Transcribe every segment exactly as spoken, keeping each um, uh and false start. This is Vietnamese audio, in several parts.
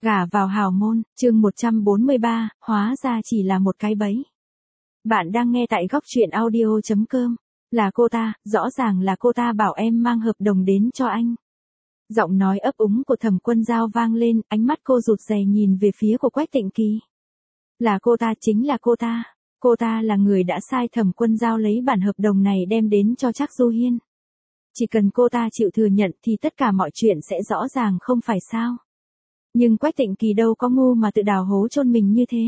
Gả vào hào môn, chương một trăm bốn mươi ba, hóa ra chỉ là một cái bẫy. Bạn đang nghe tại góc truyện audio chấm com. Là cô ta, rõ ràng là cô ta bảo em mang hợp đồng đến cho anh. Giọng nói ấp úng của Thẩm Quân Dao vang lên, ánh mắt cô rụt rè nhìn về phía của Quách Tịnh Kỳ. Là cô ta, chính là cô ta. Cô ta là người đã sai Thẩm Quân Dao lấy bản hợp đồng này đem đến cho Trác Du Hiên. Chỉ cần cô ta chịu thừa nhận thì tất cả mọi chuyện sẽ rõ ràng không phải sao. Nhưng Quách Tịnh Kỳ đâu có ngu mà tự đào hố chôn mình như thế.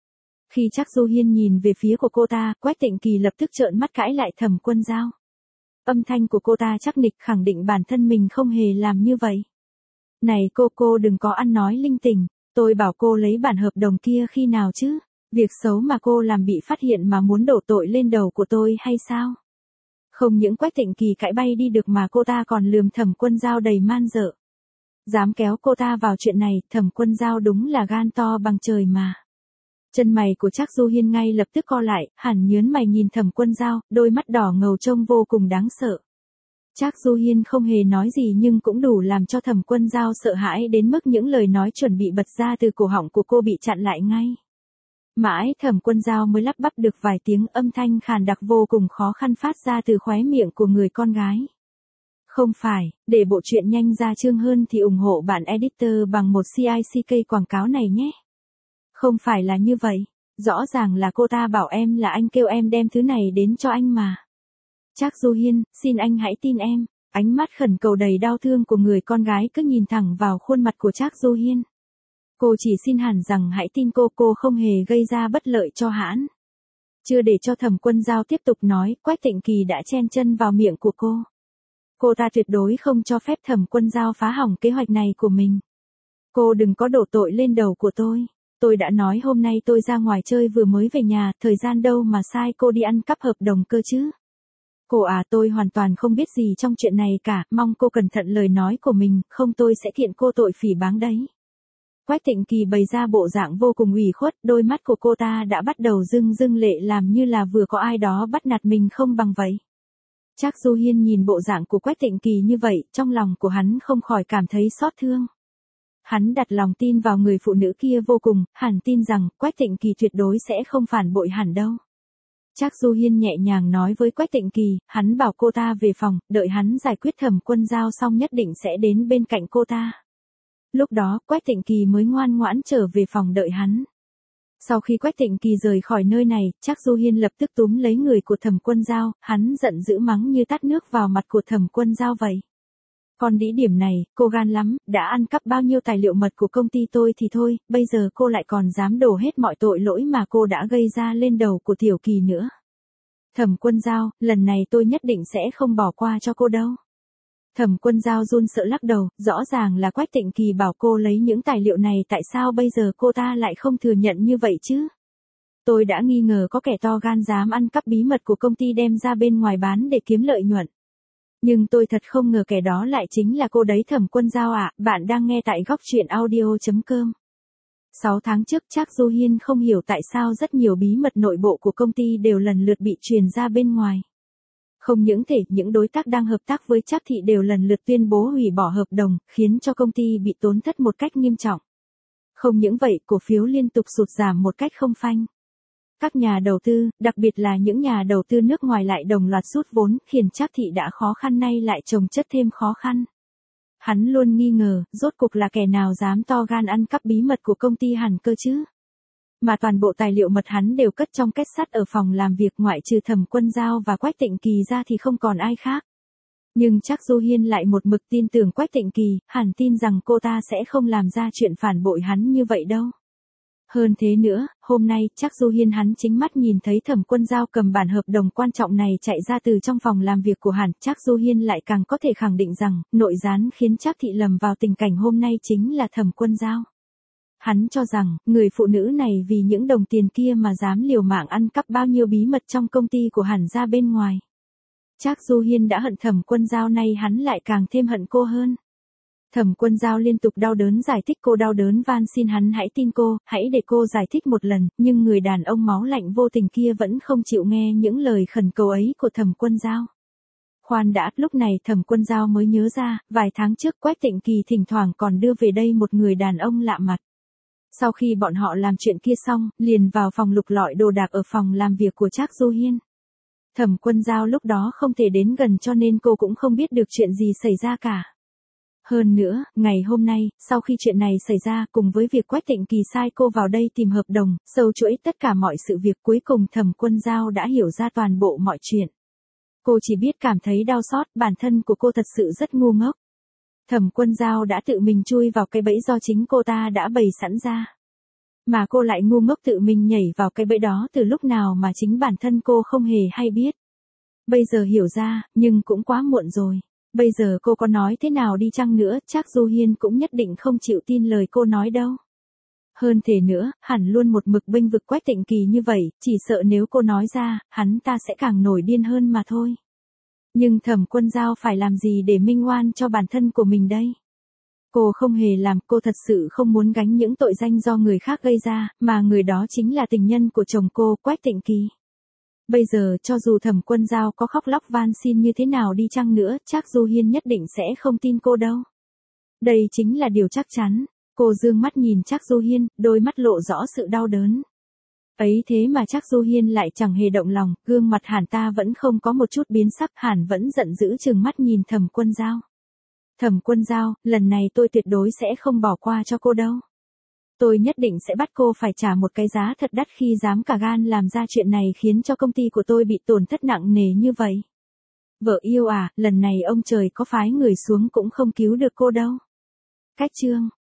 Khi Trác Du Hiên nhìn về phía của cô ta, Quách Tịnh Kỳ lập tức trợn mắt cãi lại Thẩm Quân Dao. Âm thanh của cô ta chắc nịch khẳng định bản thân mình không hề làm như vậy. Này cô cô đừng có ăn nói linh tinh, tôi bảo cô lấy bản hợp đồng kia khi nào chứ? Việc xấu mà cô làm bị phát hiện mà muốn đổ tội lên đầu của tôi hay sao? Không những Quách Tịnh Kỳ cãi bay đi được mà cô ta còn lườm Thẩm Quân Dao đầy man dợ. Dám kéo cô ta vào chuyện này, Thẩm Quân Dao đúng là gan to bằng trời mà. Chân mày của Trác Du Hiên ngay lập tức co lại, hẳn nhớn mày nhìn Thẩm Quân Dao, đôi mắt đỏ ngầu trông vô cùng đáng sợ. Trác Du Hiên không hề nói gì nhưng cũng đủ làm cho Thẩm Quân Dao sợ hãi đến mức những lời nói chuẩn bị bật ra từ cổ họng của cô bị chặn lại ngay. Mãi Thẩm Quân Dao mới lắp bắp được vài tiếng, âm thanh khàn đặc vô cùng khó khăn phát ra từ khóe miệng của người con gái. Không phải, để bộ truyện nhanh ra chương hơn thì ủng hộ bạn editor bằng một xê i xê ca quảng cáo này nhé. Không phải là như vậy, rõ ràng là cô ta bảo em là anh kêu em đem thứ này đến cho anh mà. Trác Du Hiên, xin anh hãy tin em. Ánh mắt khẩn cầu đầy đau thương của người con gái cứ nhìn thẳng vào khuôn mặt của Trác Du Hiên. Cô chỉ xin hẳn rằng hãy tin cô, cô không hề gây ra bất lợi cho hãn. Chưa để cho Thẩm Quân Dao tiếp tục nói, Quách Tịnh Kỳ đã chen chân vào miệng của cô. Cô ta tuyệt đối không cho phép Thẩm Quân Dao phá hỏng kế hoạch này của mình. Cô đừng có đổ tội lên đầu của tôi. Tôi đã nói hôm nay tôi ra ngoài chơi vừa mới về nhà, thời gian đâu mà sai cô đi ăn cắp hợp đồng cơ chứ. Cô à, tôi hoàn toàn không biết gì trong chuyện này cả, mong cô cẩn thận lời nói của mình, không tôi sẽ kiện cô tội phỉ báng đấy. Quách Tịnh Kỳ bày ra bộ dạng vô cùng ủy khuất, đôi mắt của cô ta đã bắt đầu rưng rưng lệ làm như là vừa có ai đó bắt nạt mình không bằng vậy. Trác Du Hiên nhìn bộ dạng của Quách Tịnh Kỳ như vậy, trong lòng của hắn không khỏi cảm thấy xót thương. Hắn đặt lòng tin vào người phụ nữ kia vô cùng, hẳn tin rằng Quách Tịnh Kỳ tuyệt đối sẽ không phản bội hẳn đâu. Trác Du Hiên nhẹ nhàng nói với Quách Tịnh Kỳ, hắn bảo cô ta về phòng, đợi hắn giải quyết Thẩm Quân Dao xong nhất định sẽ đến bên cạnh cô ta. Lúc đó, Quách Tịnh Kỳ mới ngoan ngoãn trở về phòng đợi hắn. Sau khi Quách Tịnh Kỳ rời khỏi nơi này, Trác Du Hiên lập tức túm lấy người của Thẩm Quân Dao, hắn giận dữ mắng như tát nước vào mặt của Thẩm Quân Dao vậy. Còn đĩ điểm này, cô gan lắm, đã ăn cắp bao nhiêu tài liệu mật của công ty tôi thì thôi, bây giờ cô lại còn dám đổ hết mọi tội lỗi mà cô đã gây ra lên đầu của Tiểu Kỳ nữa. Thẩm Quân Dao, lần này tôi nhất định sẽ không bỏ qua cho cô đâu. Thẩm Quân Dao run sợ lắc đầu, rõ ràng là Quách Tịnh Kỳ bảo cô lấy những tài liệu này, tại sao bây giờ cô ta lại không thừa nhận như vậy chứ? Tôi đã nghi ngờ có kẻ to gan dám ăn cắp bí mật của công ty đem ra bên ngoài bán để kiếm lợi nhuận. Nhưng tôi thật không ngờ kẻ đó lại chính là cô đấy Thẩm Quân Dao ạ. Bạn đang nghe tại góc truyện audio chấm com. sáu tháng trước Trác Du Hiên không hiểu tại sao rất nhiều bí mật nội bộ của công ty đều lần lượt bị truyền ra bên ngoài. Không những thể những đối tác đang hợp tác với Trác Thị đều lần lượt tuyên bố hủy bỏ hợp đồng, khiến cho công ty bị tổn thất một cách nghiêm trọng. Không những vậy, cổ phiếu liên tục sụt giảm một cách không phanh. Các nhà đầu tư, đặc biệt là những nhà đầu tư nước ngoài lại đồng loạt rút vốn, khiến Trác Thị đã khó khăn nay lại chồng chất thêm khó khăn. Hắn luôn nghi ngờ, rốt cuộc là kẻ nào dám to gan ăn cắp bí mật của công ty hẳn cơ chứ. Mà toàn bộ tài liệu mật hắn đều cất trong két sắt ở phòng làm việc, ngoại trừ Thẩm Quân Dao và Quách Tịnh Kỳ ra thì không còn ai khác. Nhưng Trác Du Hiên lại một mực tin tưởng Quách Tịnh Kỳ, hẳn tin rằng cô ta sẽ không làm ra chuyện phản bội hắn như vậy đâu. Hơn thế nữa, hôm nay, Trác Du Hiên hắn chính mắt nhìn thấy Thẩm Quân Dao cầm bản hợp đồng quan trọng này chạy ra từ trong phòng làm việc của hắn, Trác Du Hiên lại càng có thể khẳng định rằng, nội gián khiến Trác Thị lầm vào tình cảnh hôm nay chính là Thẩm Quân Dao. Hắn cho rằng, người phụ nữ này vì những đồng tiền kia mà dám liều mạng ăn cắp bao nhiêu bí mật trong công ty của hắn ra bên ngoài. Trác Du Hiên đã hận Thẩm Quân Dao, nay hắn lại càng thêm hận cô hơn. Thẩm Quân Dao liên tục đau đớn giải thích, cô đau đớn van xin hắn hãy tin cô, hãy để cô giải thích một lần, nhưng người đàn ông máu lạnh vô tình kia vẫn không chịu nghe những lời khẩn cầu ấy của Thẩm Quân Dao. Khoan đã, lúc này Thẩm Quân Giao mới nhớ ra, vài tháng trước Quách Tịnh Kỳ thỉnh thoảng còn đưa về đây một người đàn ông lạ mặt. Sau khi bọn họ làm chuyện kia xong, liền vào phòng lục lọi đồ đạc ở phòng làm việc của Trác Du Hiên. Thẩm Quân Giao lúc đó không thể đến gần cho nên cô cũng không biết được chuyện gì xảy ra cả. Hơn nữa, ngày hôm nay, sau khi chuyện này xảy ra cùng với việc Quách Tịnh Kỳ sai cô vào đây tìm hợp đồng, sâu chuỗi tất cả mọi sự việc cuối cùng Thẩm Quân Giao đã hiểu ra toàn bộ mọi chuyện. Cô chỉ biết cảm thấy đau xót, bản thân của cô thật sự rất ngu ngốc. Thẩm Quân Giao đã tự mình chui vào cái bẫy do chính cô ta đã bày sẵn ra. Mà cô lại ngu ngốc tự mình nhảy vào cái bẫy đó từ lúc nào mà chính bản thân cô không hề hay biết. Bây giờ hiểu ra, nhưng cũng quá muộn rồi. Bây giờ cô có nói thế nào đi chăng nữa, chắc Du Hiên cũng nhất định không chịu tin lời cô nói đâu. Hơn thế nữa, hẳn luôn một mực bênh vực Quách Tịnh Kỳ như vậy, chỉ sợ nếu cô nói ra, hắn ta sẽ càng nổi điên hơn mà thôi. Nhưng Thẩm Quân Giao phải làm gì để minh oan cho bản thân của mình đây? Cô không hề làm, cô thật sự không muốn gánh những tội danh do người khác gây ra, mà người đó chính là tình nhân của chồng cô, Quách Tịnh Kỳ. Bây giờ cho dù Thẩm Quân Giao có khóc lóc van xin như thế nào đi chăng nữa, chắc Du Hiên nhất định sẽ không tin cô đâu. Đây chính là điều chắc chắn. Cô dương mắt nhìn Trác Du Hiên, đôi mắt lộ rõ sự đau đớn. Ấy thế mà Trác Du Hiên lại chẳng hề động lòng, gương mặt hẳn ta vẫn không có một chút biến sắc, hẳn vẫn giận dữ trừng mắt nhìn Thẩm Quân Giao. Thẩm Quân Giao, lần này tôi tuyệt đối sẽ không bỏ qua cho cô đâu. Tôi nhất định sẽ bắt cô phải trả một cái giá thật đắt khi dám cả gan làm ra chuyện này khiến cho công ty của tôi bị tổn thất nặng nề như vậy. Vợ yêu à, lần này ông trời có phái người xuống cũng không cứu được cô đâu. Cách chương